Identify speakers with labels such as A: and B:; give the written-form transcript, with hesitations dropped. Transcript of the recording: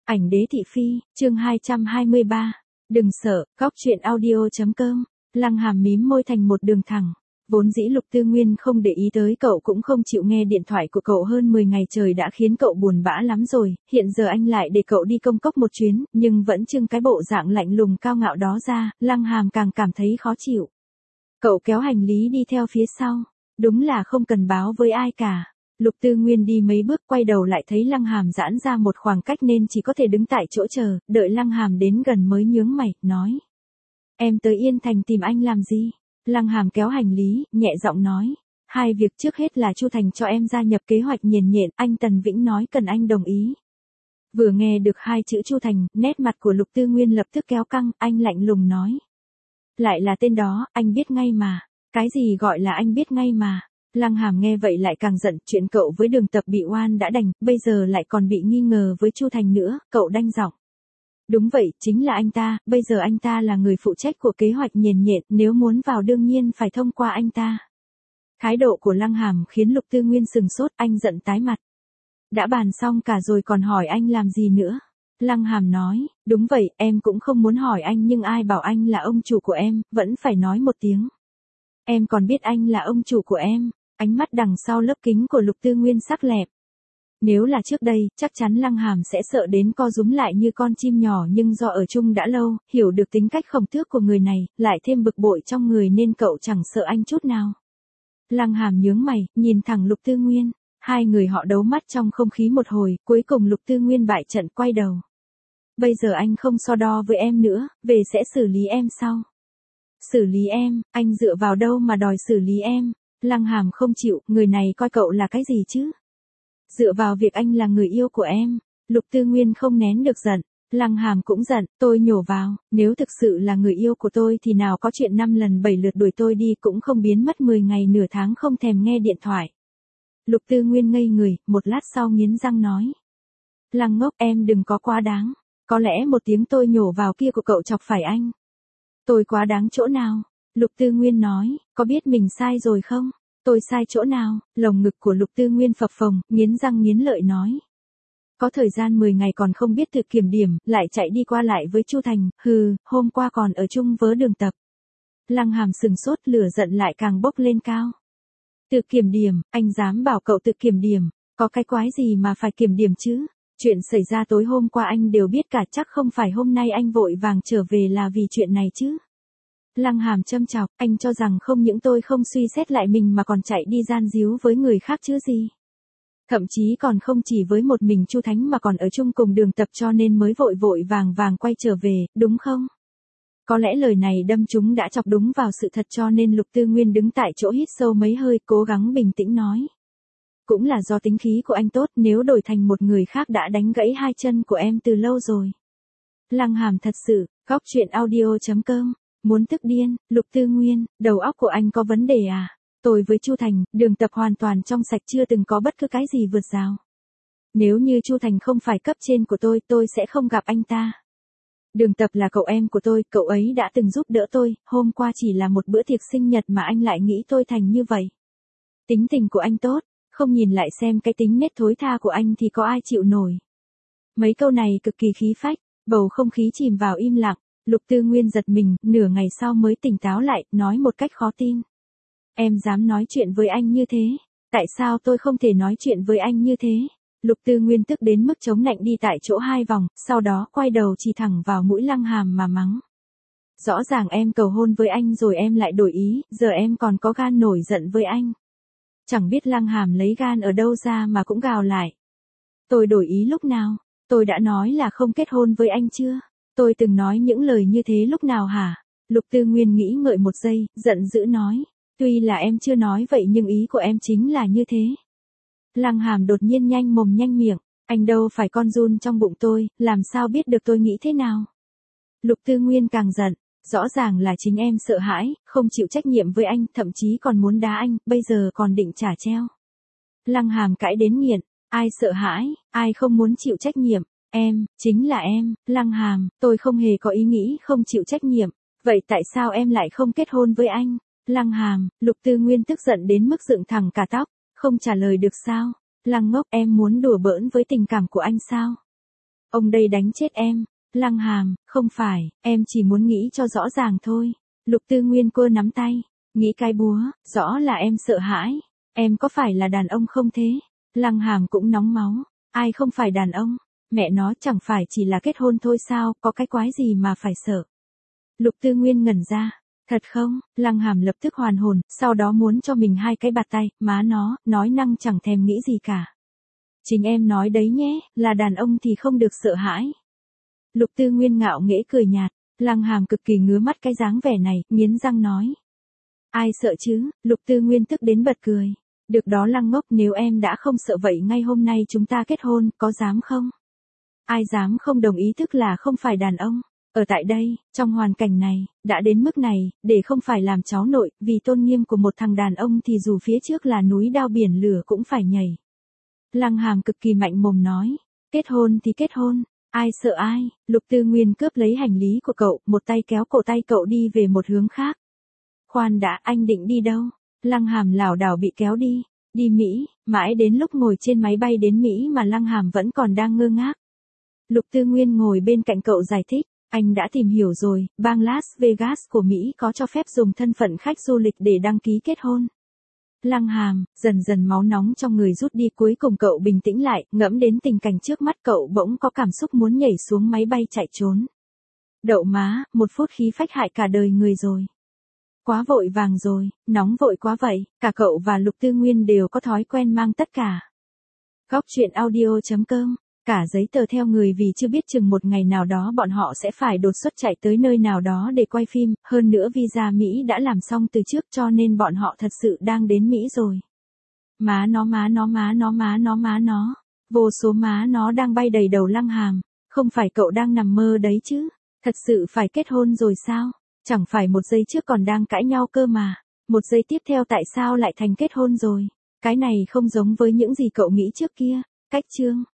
A: Ảnh đế thị phi, chương 223. Đừng sợ, góc truyện audio.com. Lăng Hàm mím môi thành một đường thẳng. Vốn dĩ Lục Tư Nguyên không để ý tới cậu cũng không chịu nghe điện thoại của cậu hơn 10 ngày trời đã khiến cậu buồn bã lắm rồi, hiện giờ anh lại để cậu đi công cốc một chuyến, nhưng vẫn trưng cái bộ dạng lạnh lùng cao ngạo đó ra, Lăng Hàm càng cảm thấy khó chịu. Cậu kéo hành lý đi theo phía sau, đúng là không cần báo với ai cả. Lục Tư Nguyên đi mấy bước quay đầu lại thấy Lăng Hàm giãn ra một khoảng cách nên chỉ có thể đứng tại chỗ chờ, đợi Lăng Hàm đến gần mới nhướng mày, nói. Em tới Yên Thành tìm anh làm gì? Lăng Hàm kéo hành lý, nhẹ giọng nói. Hai việc trước hết là Chu Thành cho em gia nhập kế hoạch Nhiền Nhện, anh Tần Vĩnh nói cần anh đồng ý. Vừa nghe được hai chữ Chu Thành, nét mặt của Lục Tư Nguyên lập tức kéo căng, anh lạnh lùng nói. Lại là tên đó, anh biết ngay mà. Cái gì gọi là anh biết ngay mà? Lăng Hàm nghe vậy lại càng giận, chuyện cậu với Đường Tập bị oan đã đành, bây giờ lại còn bị nghi ngờ với Chu Thành nữa, cậu đanh giọng. Đúng vậy, chính là anh ta, bây giờ anh ta là người phụ trách của kế hoạch Nhiền Nhện, nếu muốn vào đương nhiên phải thông qua anh ta. Thái độ của Lăng Hàm khiến Lục Tư Nguyên sừng sốt, anh giận tái mặt. Đã bàn xong cả rồi còn hỏi anh làm gì nữa? Lăng Hàm nói, đúng vậy, em cũng không muốn hỏi anh nhưng ai bảo anh là ông chủ của em, vẫn phải nói một tiếng. Em còn biết anh là ông chủ của em. Ánh mắt đằng sau lớp kính của Lục Tư Nguyên sắc lẹm. Nếu là trước đây, chắc chắn Lăng Hàm sẽ sợ đến co rúm lại như con chim nhỏ nhưng do ở chung đã lâu, hiểu được tính cách khổng tước của người này, lại thêm bực bội trong người nên cậu chẳng sợ anh chút nào. Lăng Hàm nhướng mày, nhìn thẳng Lục Tư Nguyên. Hai người họ đấu mắt trong không khí một hồi, cuối cùng Lục Tư Nguyên bại trận quay đầu. Bây giờ anh không so đo với em nữa, về sẽ xử lý em sau. Xử lý em, anh dựa vào đâu mà đòi xử lý em? Lăng Hàm không chịu, người này coi cậu là cái gì chứ? Dựa vào việc anh là người yêu của em. Lục Tư Nguyên không nén được giận. Lăng Hàm cũng giận, tôi nhổ vào, nếu thực sự là người yêu của tôi thì nào có chuyện 5 lần 7 lượt đuổi tôi đi cũng không biến mất 10 ngày nửa tháng không thèm nghe điện thoại. Lục Tư Nguyên ngây người, một lát sau nghiến răng nói. Lăng ngốc, em đừng có quá đáng. Có lẽ một tiếng tôi nhổ vào kia của cậu chọc phải anh. Tôi quá đáng chỗ nào? Lục Tư Nguyên nói, có biết mình sai rồi không? Tôi sai chỗ nào? Lồng ngực của Lục Tư Nguyên phập phồng, nghiến răng nghiến lợi nói. Có thời gian 10 ngày còn không biết tự kiểm điểm, lại chạy đi qua lại với Chu Thành, hừ, hôm qua còn ở chung với Đường Tập. Lăng Hàm sừng sốt, lửa giận lại càng bốc lên cao. Tự kiểm điểm, anh dám bảo cậu tự kiểm điểm, có cái quái gì mà phải kiểm điểm chứ? Chuyện xảy ra tối hôm qua anh đều biết cả, chắc không phải hôm nay anh vội vàng trở về là vì chuyện này chứ. Lăng Hàm châm chọc, anh cho rằng không những tôi không suy xét lại mình mà còn chạy đi gian díu với người khác chứ gì. Thậm chí còn không chỉ với một mình Chu Thánh mà còn ở chung cùng Đường Tập cho nên mới vội vội vàng vàng quay trở về, đúng không? Có lẽ lời này đâm trúng đã chọc đúng vào sự thật cho nên Lục Tư Nguyên đứng tại chỗ hít sâu mấy hơi cố gắng bình tĩnh nói. Cũng là do tính khí của anh tốt, nếu đổi thành một người khác đã đánh gãy hai chân của em từ lâu rồi. Lăng Hàm thật sự, góc truyện audio.com. Muốn tức điên, Lục Tư Nguyên, đầu óc của anh có vấn đề à? Tôi với Chu Thành, Đường Tập hoàn toàn trong sạch chưa từng có bất cứ cái gì vượt rào. Nếu như Chu Thành không phải cấp trên của tôi sẽ không gặp anh ta. Đường Tập là cậu em của tôi, cậu ấy đã từng giúp đỡ tôi, hôm qua chỉ là một bữa tiệc sinh nhật mà anh lại nghĩ tôi thành như vậy. Tính tình của anh tốt, không nhìn lại xem cái tính nết thối tha của anh thì có ai chịu nổi. Mấy câu này cực kỳ khí phách, bầu không khí chìm vào im lặng. Lục Tư Nguyên giật mình, nửa ngày sau mới tỉnh táo lại, nói một cách khó tin. Em dám nói chuyện với anh như thế? Tại sao tôi không thể nói chuyện với anh như thế? Lục Tư Nguyên tức đến mức chống nạnh đi tại chỗ 2 vòng, sau đó quay đầu chỉ thẳng vào mũi Lăng Hàm mà mắng. Rõ ràng em cầu hôn với anh rồi em lại đổi ý, giờ em còn có gan nổi giận với anh. Chẳng biết Lăng Hàm lấy gan ở đâu ra mà cũng gào lại. Tôi đổi ý lúc nào? Tôi đã nói là không kết hôn với anh chưa? Tôi từng nói những lời như thế lúc nào hả? Lục Tư Nguyên nghĩ ngợi một giây, giận dữ nói. Tuy là em chưa nói vậy nhưng ý của em chính là như thế. Lăng Hàm đột nhiên nhanh mồm nhanh miệng. Anh đâu phải con giun trong bụng tôi, làm sao biết được tôi nghĩ thế nào? Lục Tư Nguyên càng giận. Rõ ràng là chính em sợ hãi, không chịu trách nhiệm với anh, thậm chí còn muốn đá anh, bây giờ còn định trả treo. Lăng Hàm cãi đến nghiện. Ai sợ hãi, ai không muốn chịu trách nhiệm? Em, chính là em, Lăng Hàm, tôi không hề có ý nghĩ không chịu trách nhiệm. Vậy tại sao em lại không kết hôn với anh? Lăng Hàm, Lục Tư Nguyên tức giận đến mức dựng thẳng cả tóc, không trả lời được sao? Lăng ngốc, em muốn đùa bỡn với tình cảm của anh sao? Ông đây đánh chết em. Lăng Hàm, không phải, em chỉ muốn nghĩ cho rõ ràng thôi. Lục Tư Nguyên cua nắm tay, nghĩ cái búa, rõ là em sợ hãi. Em có phải là đàn ông không thế? Lăng Hàm cũng nóng máu, ai không phải đàn ông? Mẹ nó chẳng phải chỉ là kết hôn thôi sao, có cái quái gì mà phải sợ. Lục Tư Nguyên ngẩn ra, thật không? Lăng Hàm lập tức hoàn hồn, sau đó muốn cho mình 2 cái bạt tay, má nó, nói năng chẳng thèm nghĩ gì cả. Chính em nói đấy nhé, là đàn ông thì không được sợ hãi. Lục Tư Nguyên ngạo nghễ cười nhạt, Lăng Hàm cực kỳ ngứa mắt cái dáng vẻ này, nghiến răng nói. Ai sợ chứ? Lục Tư Nguyên tức đến bật cười. Được đó Lăng ngốc, nếu em đã không sợ vậy ngay hôm nay chúng ta kết hôn, có dám không? Ai dám không đồng ý tức là không phải đàn ông. Ở tại đây, trong hoàn cảnh này, đã đến mức này, để không phải làm cháu nội, vì tôn nghiêm của một thằng đàn ông thì dù phía trước là núi đao biển lửa cũng phải nhảy. Lăng Hàm cực kỳ mạnh mồm nói, kết hôn thì kết hôn, ai sợ ai. Lục Tư Nguyên cướp lấy hành lý của cậu, một tay kéo cổ tay cậu đi về một hướng khác. Khoan đã, anh định đi đâu? Lăng Hàm lảo đảo bị kéo đi, đi Mỹ, mãi đến lúc ngồi trên máy bay đến Mỹ mà Lăng Hàm vẫn còn đang ngơ ngác. Lục Tư Nguyên ngồi bên cạnh cậu giải thích, anh đã tìm hiểu rồi, bang Las Vegas của Mỹ có cho phép dùng thân phận khách du lịch để đăng ký kết hôn. Lăng Hàm, dần dần máu nóng trong người rút đi, cuối cùng cậu bình tĩnh lại, ngẫm đến tình cảnh trước mắt cậu bỗng có cảm xúc muốn nhảy xuống máy bay chạy trốn. Đậu má, 1 phút khí phách hại cả đời người rồi. Quá vội vàng rồi, nóng vội quá vậy, cả cậu và Lục Tư Nguyên đều có thói quen mang tất cả. Góc truyện audio.com, cả giấy tờ theo người vì chưa biết chừng một ngày nào đó bọn họ sẽ phải đột xuất chạy tới nơi nào đó để quay phim, hơn nữa visa Mỹ đã làm xong từ trước cho nên bọn họ thật sự đang đến Mỹ rồi. Má nó má nó má nó má nó má nó, vô số má nó đang bay đầy đầu Lăng Hàm, không phải cậu đang nằm mơ đấy chứ, thật sự phải kết hôn rồi sao? Chẳng phải 1 giây trước còn đang cãi nhau cơ mà, 1 giây tiếp theo tại sao lại thành kết hôn rồi? Cái này không giống với những gì cậu nghĩ trước kia. Cách chương